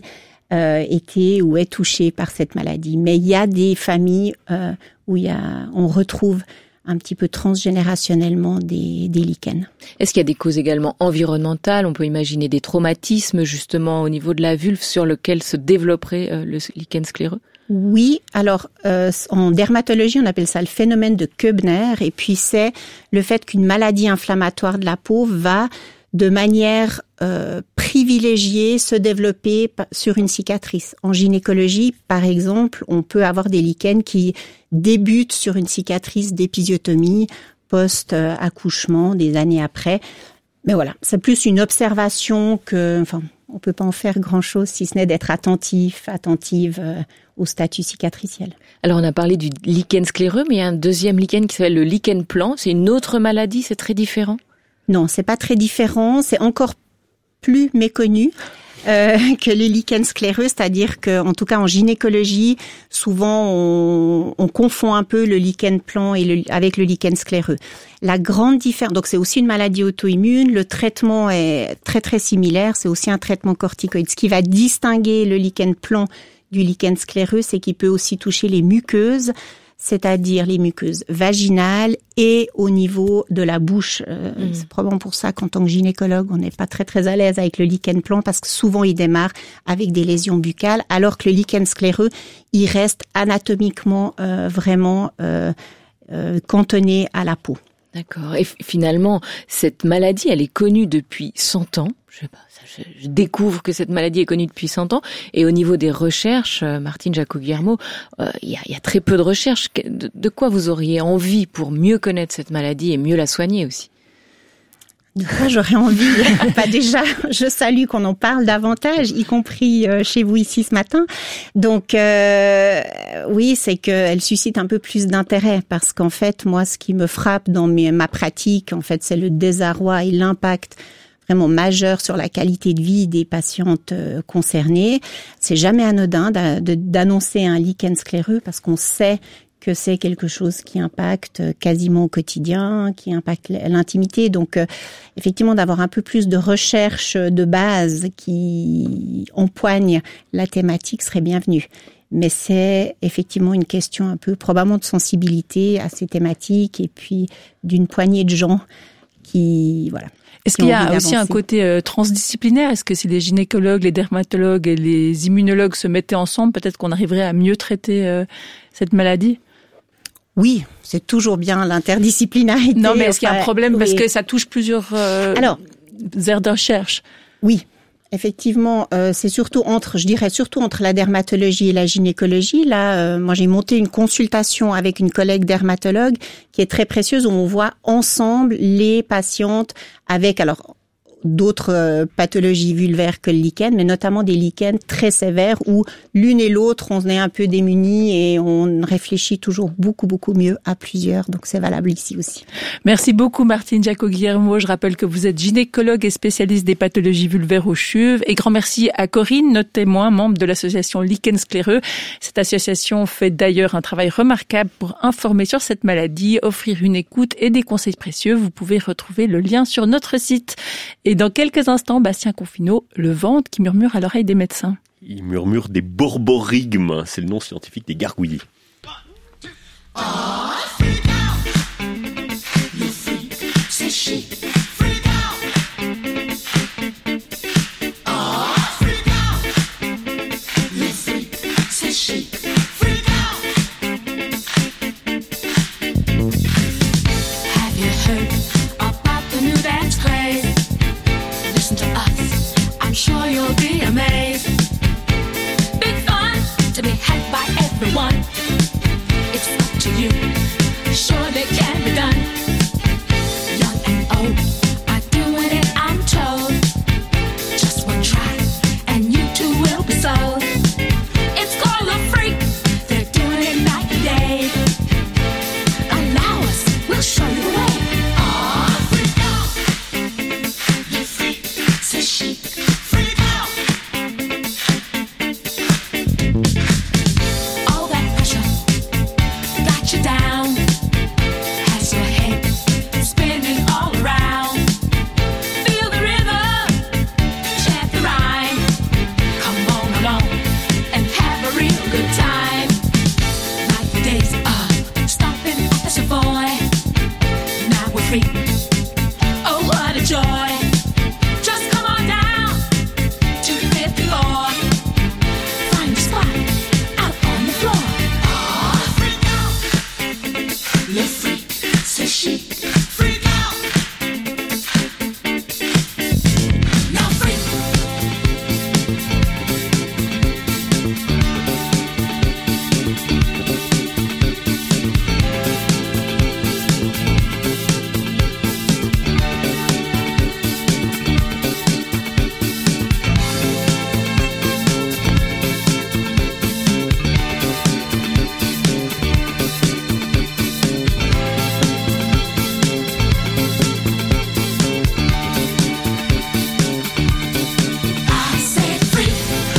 été ou est touchée par cette maladie. Mais il y a des familles où on retrouve un petit peu transgénérationnellement des lichens. Est-ce qu'il y a des causes également environnementales? On peut imaginer des traumatismes justement au niveau de la vulve sur lequel se développerait le lichen scléreux? Oui, alors en dermatologie, on appelle ça le phénomène de Koebner, et puis c'est le fait qu'une maladie inflammatoire de la peau va de manière privilégiée se développer sur une cicatrice. En gynécologie, par exemple, on peut avoir des lichens qui débutent sur une cicatrice d'épisiotomie post-accouchement, des années après. Mais voilà, c'est plus une observation on peut pas en faire grand-chose si ce n'est d'être attentive au statut cicatriciel. Alors on a parlé du lichen scléreux, mais il y a un deuxième lichen qui s'appelle le lichen plan. C'est une autre maladie, c'est très différent? Non, c'est pas très différent, c'est encore plus méconnu que le lichen scléreux, c'est-à-dire que, en tout cas en gynécologie, souvent on confond un peu le lichen plan avec le lichen scléreux. La grande différence, donc c'est aussi une maladie auto-immune, le traitement est très très similaire, c'est aussi un traitement corticoïde. Ce qui va distinguer le lichen plan du lichen scléreux, c'est qu'il peut aussi toucher les muqueuses, c'est-à-dire les muqueuses vaginales et au niveau de la bouche. C'est probablement pour ça qu'en tant que gynécologue, on n'est pas très très à l'aise avec le lichen plan parce que souvent il démarre avec des lésions buccales, alors que le lichen scléreux, il reste anatomiquement vraiment cantonné à la peau. D'accord. Et finalement, cette maladie, elle est connue depuis 100 ans. Je découvre que cette maladie est connue depuis 100 ans. Et au niveau des recherches, Martine Jacot-Guillermo, il y a très peu de recherches. De quoi vous auriez envie pour mieux connaître cette maladie et mieux la soigner aussi? De quoi j'aurais envie? Déjà, je salue qu'on en parle davantage, y compris chez vous ici ce matin. Donc, oui, c'est qu'elle suscite un peu plus d'intérêt parce qu'en fait, moi, ce qui me frappe dans ma pratique, en fait, c'est le désarroi et l'impact vraiment majeur sur la qualité de vie des patientes concernées. C'est jamais anodin d'annoncer un lichen scléreux parce qu'on sait que c'est quelque chose qui impacte quasiment au quotidien, qui impacte l'intimité. Donc, effectivement, d'avoir un peu plus de recherche de base qui empoigne la thématique serait bienvenu. Mais c'est effectivement une question un peu probablement de sensibilité à ces thématiques et puis d'une poignée de gens qui, voilà. Est-ce qu'il y a aussi un côté transdisciplinaire? Est-ce que si les gynécologues, les dermatologues et les immunologues se mettaient ensemble, peut-être qu'on arriverait à mieux traiter cette maladie? Oui, c'est toujours bien l'interdisciplinarité. Non, mais est-ce qu'il y a un problème parce que ça touche plusieurs aires de recherche? Oui. Effectivement, c'est surtout entre la dermatologie et la gynécologie. Là, moi, j'ai monté une consultation avec une collègue dermatologue qui est très précieuse où on voit ensemble les patientes avec, d'autres pathologies vulvaires que le lichen, mais notamment des lichens très sévères où l'une et l'autre, on est un peu démunis et on réfléchit toujours beaucoup, beaucoup mieux à plusieurs. Donc, c'est valable ici aussi. Merci beaucoup, Martine Jacot-Guillermo. Je rappelle que vous êtes gynécologue et spécialiste des pathologies vulvaires au CHUV. Et grand merci à Corinne, notre témoin, membre de l'association Lichen Scléreux. Cette association fait d'ailleurs un travail remarquable pour informer sur cette maladie, offrir une écoute et des conseils précieux. Vous pouvez retrouver le lien sur notre site. Et dans quelques instants, Bastien Confinot, le ventre qui murmure à l'oreille des médecins. Il murmure des borborigmes, c'est le nom scientifique des gargouillis. free. Oh, what a joy. Just come on down to the fifth floor. Find a spot out on the floor. Ah, freak out. Le freak, c'est chic. Freak out. Now freak. I said freak.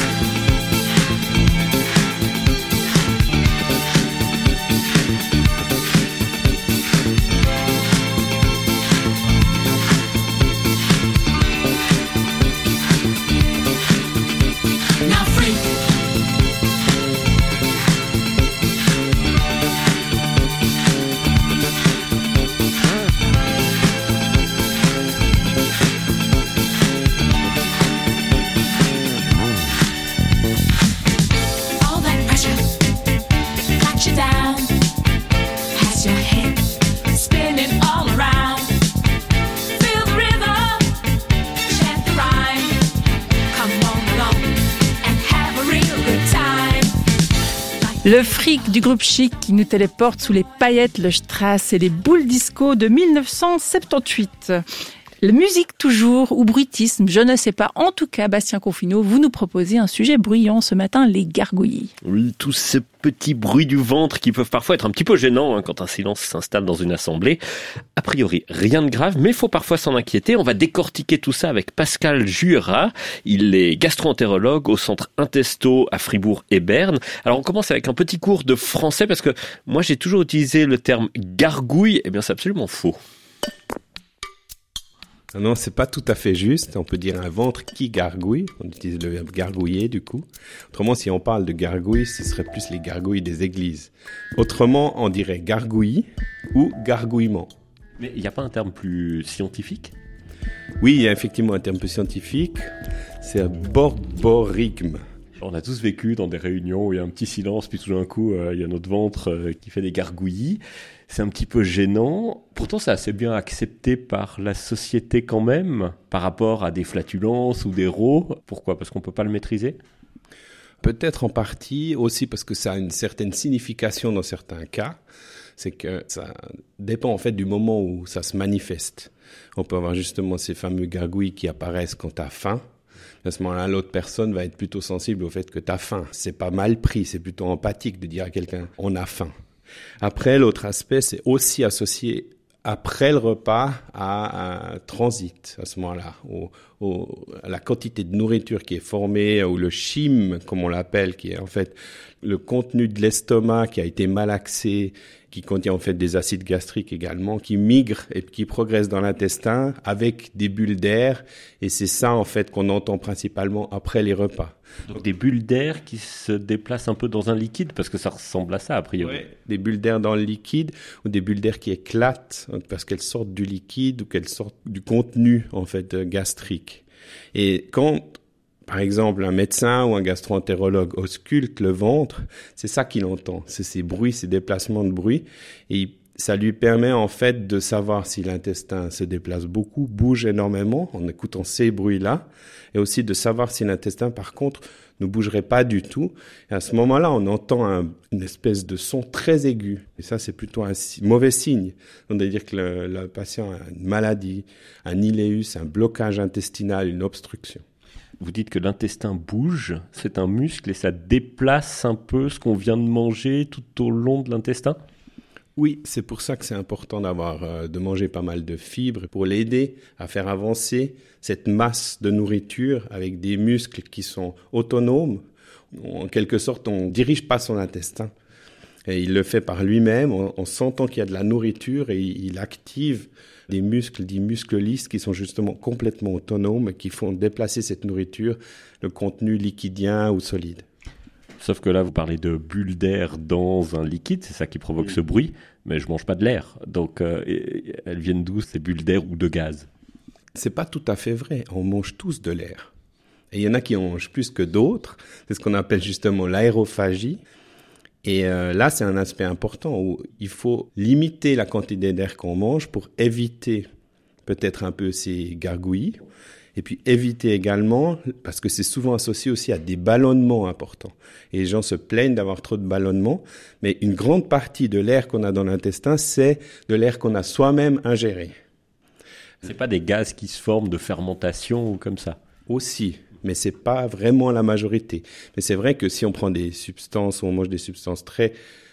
Now freak. All that pressure got you down, has your head spinning all around. Feel the rhythm, chant the rhyme. Come on along and have a real good time. Le fric du groupe Chic qui nous téléporte sous les paillettes, le strass et les boules disco de 1978. La musique toujours ou bruitisme, je ne sais pas. En tout cas, Bastien Confineau, vous nous proposez un sujet bruyant ce matin, les gargouillis. Oui, tous ces petits bruits du ventre qui peuvent parfois être un petit peu gênants quand un silence s'installe dans une assemblée. A priori, rien de grave, mais il faut parfois s'en inquiéter. On va décortiquer tout ça avec Pascal Juérat. Il est gastro-entérologue au centre Intesto à Fribourg et Berne. Alors on commence avec un petit cours de français parce que moi j'ai toujours utilisé le terme gargouille. Eh bien c'est absolument faux. Non, c'est pas tout à fait juste. On peut dire un ventre qui gargouille. On utilise le verbe gargouiller, du coup. Autrement, si on parle de gargouille, ce serait plus les gargouilles des églises. Autrement, on dirait gargouillis ou gargouillement. Mais il n'y a pas un terme plus scientifique ? Oui, il y a effectivement un terme plus scientifique. C'est un borborygme. On a tous vécu dans des réunions où il y a un petit silence, puis tout d'un coup, il y a notre ventre qui fait des gargouillis. C'est un petit peu gênant. Pourtant, c'est assez bien accepté par la société quand même, par rapport à des flatulences ou des rots. Pourquoi ? Parce qu'on ne peut pas le maîtriser ? Peut-être en partie aussi parce que ça a une certaine signification dans certains cas. C'est que ça dépend en fait du moment où ça se manifeste. On peut avoir justement ces fameux gargouilles qui apparaissent quand tu as faim. À ce moment-là, l'autre personne va être plutôt sensible au fait que tu as faim. C'est pas mal pris, c'est plutôt empathique de dire à quelqu'un « on a faim ». Après, l'autre aspect, c'est aussi associé après le repas à un transit à ce moment-là, à la quantité de nourriture qui est formée, ou le chyme, comme on l'appelle, qui est en fait le contenu de l'estomac qui a été malaxé, qui contient en fait des acides gastriques également, qui migrent et qui progressent dans l'intestin avec des bulles d'air. Et c'est ça en fait qu'on entend principalement après les repas. Donc des bulles d'air qui se déplacent un peu dans un liquide, parce que ça ressemble à ça a priori. Ouais, des bulles d'air dans le liquide ou des bulles d'air qui éclatent parce qu'elles sortent du liquide ou qu'elles sortent du contenu en fait gastrique. Et quand par exemple, un médecin ou un gastro-entérologue ausculte le ventre, c'est ça qu'il entend. C'est ces bruits, ces déplacements de bruit. Et ça lui permet en fait de savoir si l'intestin se déplace beaucoup, bouge énormément en écoutant ces bruits-là. Et aussi de savoir si l'intestin, par contre, ne bougerait pas du tout. Et à ce moment-là, on entend une espèce de son très aigu. Et ça, c'est plutôt un mauvais signe. On veut dire que le patient a une maladie, un iléus, un blocage intestinal, une obstruction. Vous dites que l'intestin bouge, c'est un muscle et ça déplace un peu ce qu'on vient de manger tout au long de l'intestin ? Oui, c'est pour ça que c'est important de manger pas mal de fibres pour l'aider à faire avancer cette masse de nourriture avec des muscles qui sont autonomes. En quelque sorte, on ne dirige pas son intestin. Et il le fait par lui-même en sentant qu'il y a de la nourriture et il active des muscles, dits muscles lisses, qui sont justement complètement autonomes et qui font déplacer cette nourriture, le contenu liquidien ou solide. Sauf que là, vous parlez de bulles d'air dans un liquide, c'est ça qui provoque ce bruit. mais je mange pas de l'air. Donc, elles viennent d'où ces bulles d'air ou de gaz? C'est pas tout à fait vrai. On mange tous de l'air. Et il y en a qui en mangent plus que d'autres. C'est ce qu'on appelle justement l'aérophagie. Et là, c'est un aspect important où il faut limiter la quantité d'air qu'on mange pour éviter peut-être un peu ces gargouillis. Et puis éviter également, parce que c'est souvent associé aussi à des ballonnements importants. Et les gens se plaignent d'avoir trop de ballonnements. Mais une grande partie de l'air qu'on a dans l'intestin, c'est de l'air qu'on a soi-même ingéré. C'est pas des gaz qui se forment de fermentation ou comme ça? Aussi, mais c'est pas vraiment la majorité. Mais c'est vrai que si on prend des substances, ou on mange des substances très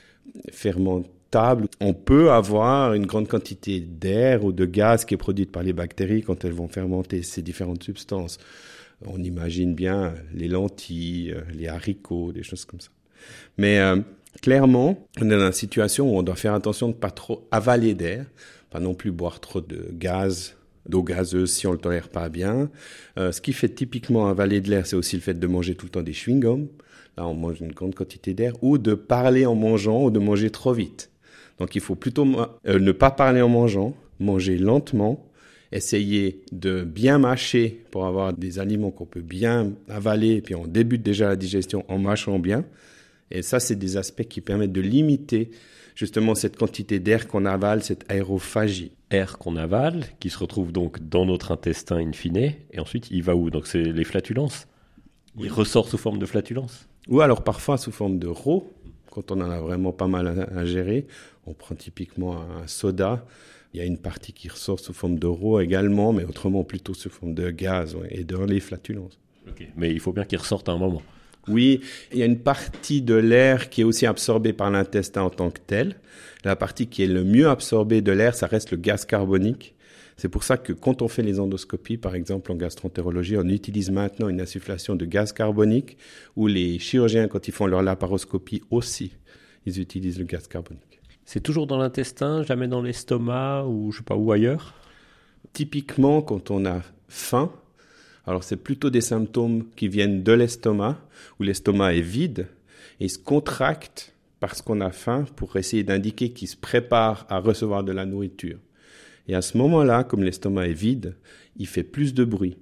fermentables, on peut avoir une grande quantité d'air ou de gaz qui est produite par les bactéries quand elles vont fermenter ces différentes substances. On imagine bien les lentilles, les haricots, des choses comme ça. Mais clairement, on est dans une situation où on doit faire attention de ne pas trop avaler d'air, pas non plus boire trop de gaz, d'eau gazeuse si on ne le tolère pas bien. Ce qui fait typiquement avaler de l'air, c'est aussi le fait de manger tout le temps des chewing-gums. Là, on mange une grande quantité d'air. Ou de parler en mangeant ou de manger trop vite. Donc, il faut plutôt ne pas parler en mangeant, manger lentement, essayer de bien mâcher pour avoir des aliments qu'on peut bien avaler. Et puis, on débute déjà la digestion en mâchant bien. Et ça, c'est des aspects qui permettent de limiter justement cette quantité d'air qu'on avale, cette aérophagie. Air qu'on avale, qui se retrouve donc dans notre intestin in fine, et ensuite il va où? Donc c'est les flatulences. Il ressort sous forme de flatulences. Ou alors parfois sous forme de RAW, quand on en a vraiment pas mal ingéré. On prend typiquement un soda, il y a une partie qui ressort sous forme de RAW également, mais autrement plutôt sous forme de gaz et dans les flatulences. Okay. Mais il faut bien qu'il ressorte à un moment. Oui, il y a une partie de l'air qui est aussi absorbée par l'intestin en tant que tel. La partie qui est le mieux absorbée de l'air, ça reste le gaz carbonique. C'est pour ça que quand on fait les endoscopies, par exemple en gastroentérologie, on utilise maintenant une insufflation de gaz carbonique, ou les chirurgiens, quand ils font leur laparoscopie aussi, ils utilisent le gaz carbonique. C'est toujours dans l'intestin, jamais dans l'estomac ou je sais pas où ailleurs? Typiquement, quand on a faim, alors c'est plutôt des symptômes qui viennent de l'estomac, où l'estomac est vide et il se contracte parce qu'on a faim pour essayer d'indiquer qu'il se prépare à recevoir de la nourriture. Et à ce moment-là, comme l'estomac est vide, il fait plus de bruit.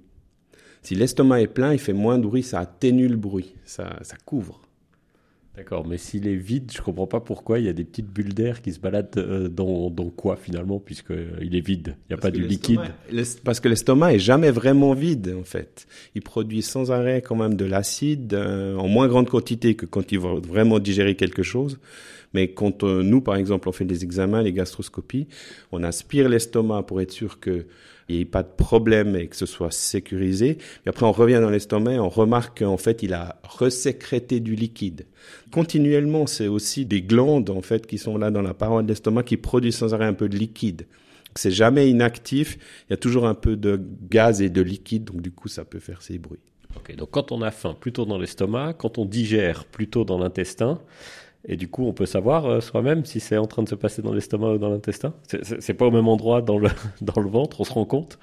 Si l'estomac est plein, il fait moins de bruit, ça atténue le bruit, ça couvre. D'accord, mais s'il est vide, je comprends pas pourquoi il y a des petites bulles d'air qui se baladent dans quoi finalement, puisqu'il est vide, il n'y a pas du liquide. Parce que l'estomac est jamais vraiment vide en fait. Il produit sans arrêt quand même de l'acide, en moins grande quantité que quand il va vraiment digérer quelque chose. Mais quand nous, par exemple, on fait des examens, les gastroscopies, on aspire l'estomac pour être sûr qu'il n'y ait pas de problème et que ce soit sécurisé. Puis après, on revient dans l'estomac et on remarque qu'en fait, il a resécrété du liquide. Continuellement, c'est aussi des glandes, en fait, qui sont là dans la paroi de l'estomac qui produisent sans arrêt un peu de liquide. C'est jamais inactif. Il y a toujours un peu de gaz et de liquide. Donc, du coup, ça peut faire ces bruits. Ok, donc quand on a faim, plutôt dans l'estomac. Quand on digère, plutôt dans l'intestin. Et du coup, on peut savoir soi-même si c'est en train de se passer dans l'estomac ou dans l'intestin. C'est pas au même endroit dans le ventre, on se rend compte?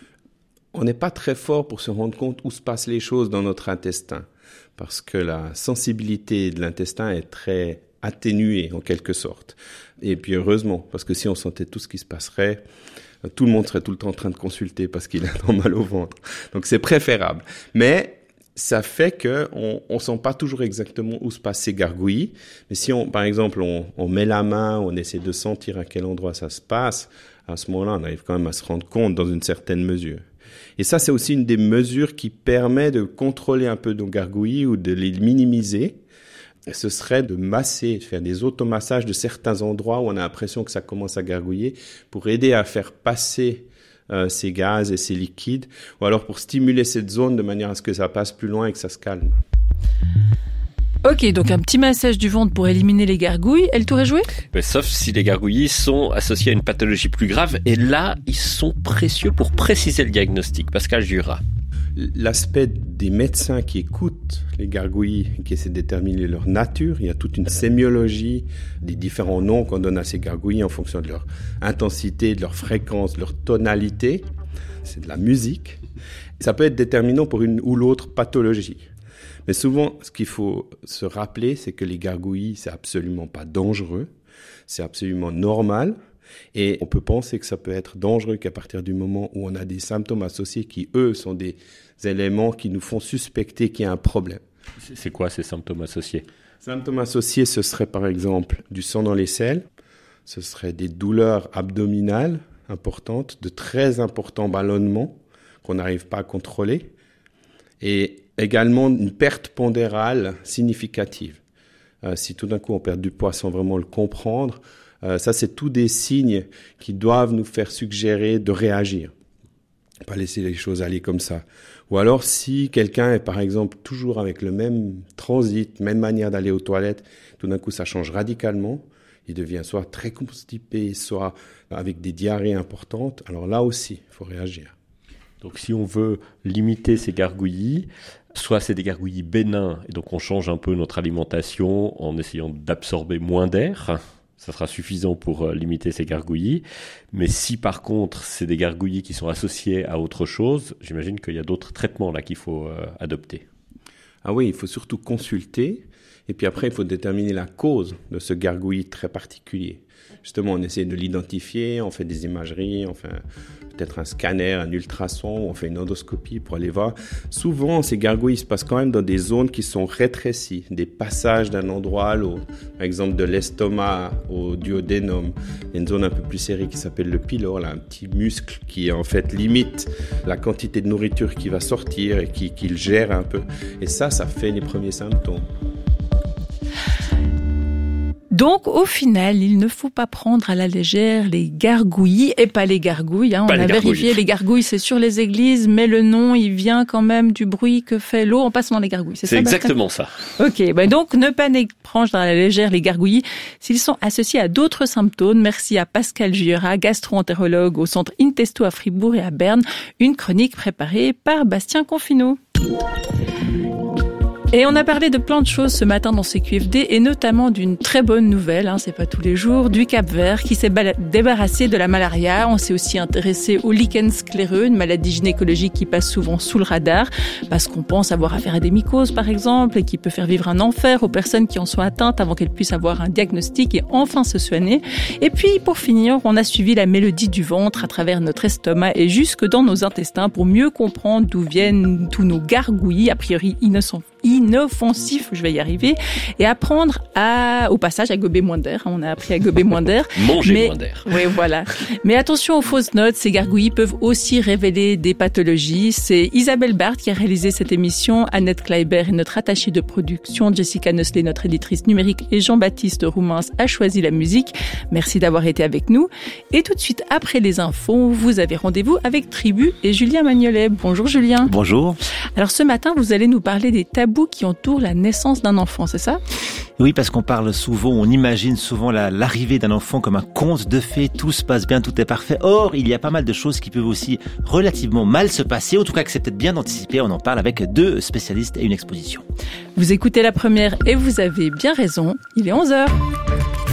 On n'est pas très fort pour se rendre compte où se passent les choses dans notre intestin. Parce que la sensibilité de l'intestin est très atténuée en quelque sorte. Et puis heureusement, parce que si on sentait tout ce qui se passerait, tout le monde serait tout le temps en train de consulter parce qu'il a mal au ventre. Donc c'est préférable. Mais ça fait qu'on ne sent pas toujours exactement où se passent ces gargouillis. Mais si, par exemple, on met la main, on essaie de sentir à quel endroit ça se passe, à ce moment-là, on arrive quand même à se rendre compte dans une certaine mesure. Et ça, c'est aussi une des mesures qui permet de contrôler un peu nos gargouillis ou de les minimiser. Ce serait de masser, de faire des automassages de certains endroits où on a l'impression que ça commence à gargouiller pour aider à faire passer ces gaz et ces liquides, ou alors pour stimuler cette zone de manière à ce que ça passe plus loin et que ça se calme. Ok, donc un petit massage du ventre pour éliminer les gargouilles. Elle t'aurait joué? Mais sauf si les gargouillis sont associés à une pathologie plus grave, et là, ils sont précieux pour préciser le diagnostic. Pascal Jurat. L'aspect des médecins qui écoutent les gargouillis et qui essaient de déterminer leur nature, il y a toute une sémiologie des différents noms qu'on donne à ces gargouillis en fonction de leur intensité, de leur fréquence, de leur tonalité. C'est de la musique. Ça peut être déterminant pour une ou l'autre pathologie. Mais souvent, ce qu'il faut se rappeler, c'est que les gargouillis, c'est absolument pas dangereux. C'est absolument normal. Et on peut penser que ça peut être dangereux qu'à partir du moment où on a des symptômes associés qui, eux, sont des éléments qui nous font suspecter qu'il y a un problème. C'est quoi ces symptômes associés ? Symptômes associés, ce serait par exemple du sang dans les selles, ce serait des douleurs abdominales importantes, de très importants ballonnements qu'on n'arrive pas à contrôler, et également une perte pondérale significative. Si tout d'un coup on perd du poids sans vraiment le comprendre, ça c'est tous des signes qui doivent nous faire suggérer de réagir. Pas laisser les choses aller comme ça. Ou alors si quelqu'un est par exemple toujours avec le même transit, même manière d'aller aux toilettes, tout d'un coup ça change radicalement, il devient soit très constipé, soit avec des diarrhées importantes, alors là aussi il faut réagir. Donc si on veut limiter ces gargouillis, soit c'est des gargouillis bénins, et donc on change un peu notre alimentation en essayant d'absorber moins d'air, ça sera suffisant pour limiter ces gargouillis. Mais si par contre c'est des gargouillis qui sont associés à autre chose, j'imagine qu'il y a d'autres traitements là qu'il faut adopter. Ah oui, il faut surtout consulter, et puis après il faut déterminer la cause de ce gargouillis très particulier. Justement, on essaie de l'identifier, on fait des imageries, on fait peut-être un scanner, un ultrason, on fait une endoscopie pour aller voir. Souvent, ces gargouillis se passent quand même dans des zones qui sont rétrécies, des passages d'un endroit à l'autre. Par exemple, de l'estomac au duodénum. Il y a une zone un peu plus serrée qui s'appelle le pylore, là, un petit muscle qui en fait limite la quantité de nourriture qui va sortir et qui le gère un peu. Et ça fait les premiers symptômes. Donc, au final, il ne faut pas prendre à la légère les gargouillis, et pas les gargouilles. On a vérifié, les gargouilles, c'est sur les églises, mais le nom, il vient quand même du bruit que fait l'eau en passant dans les gargouilles. C'est exactement ça. Ok, donc ne pas prendre à la légère les gargouillis s'ils sont associés à d'autres symptômes. Merci à Pascal Juera, gastro-entérologue au centre Intesto à Fribourg et à Berne. Une chronique préparée par Bastien Confineau. Et on a parlé de plein de choses ce matin dans CQFD et notamment d'une très bonne nouvelle, c'est pas tous les jours, du Cap-Vert qui s'est débarrassé de la malaria. On s'est aussi intéressé au lichen scléreux, une maladie gynécologique qui passe souvent sous le radar parce qu'on pense avoir affaire à des mycoses par exemple et qui peut faire vivre un enfer aux personnes qui en sont atteintes avant qu'elles puissent avoir un diagnostic et enfin se soigner. Et puis pour finir, on a suivi la mélodie du ventre à travers notre estomac et jusque dans nos intestins pour mieux comprendre d'où viennent tous nos gargouillis, a priori inoffensif, je vais y arriver, et apprendre au passage à gober moins d'air. On a appris à gober moins d'air. Manger moins d'air. Oui, voilà. Mais attention aux fausses notes, ces gargouillis peuvent aussi révéler des pathologies. C'est Isabelle Barthes qui a réalisé cette émission, Annette Kleiber et notre attachée de production, Jessica Nesley, notre éditrice numérique, et Jean-Baptiste Roumens a choisi la musique. Merci d'avoir été avec nous. Et tout de suite, après les infos, vous avez rendez-vous avec Tribu et Julien Magnolet. Bonjour Julien. Bonjour. Alors ce matin, vous allez nous parler des tabous qui entourent la naissance d'un enfant, c'est ça ? Oui, parce qu'on parle souvent, on imagine souvent l'arrivée d'un enfant comme un conte de fées, tout se passe bien, tout est parfait. Or, il y a pas mal de choses qui peuvent aussi relativement mal se passer, en tout cas que c'est peut-être bien d'anticiper. On en parle avec 2 spécialistes et une exposition. Vous écoutez La Première et vous avez bien raison, il est 11h.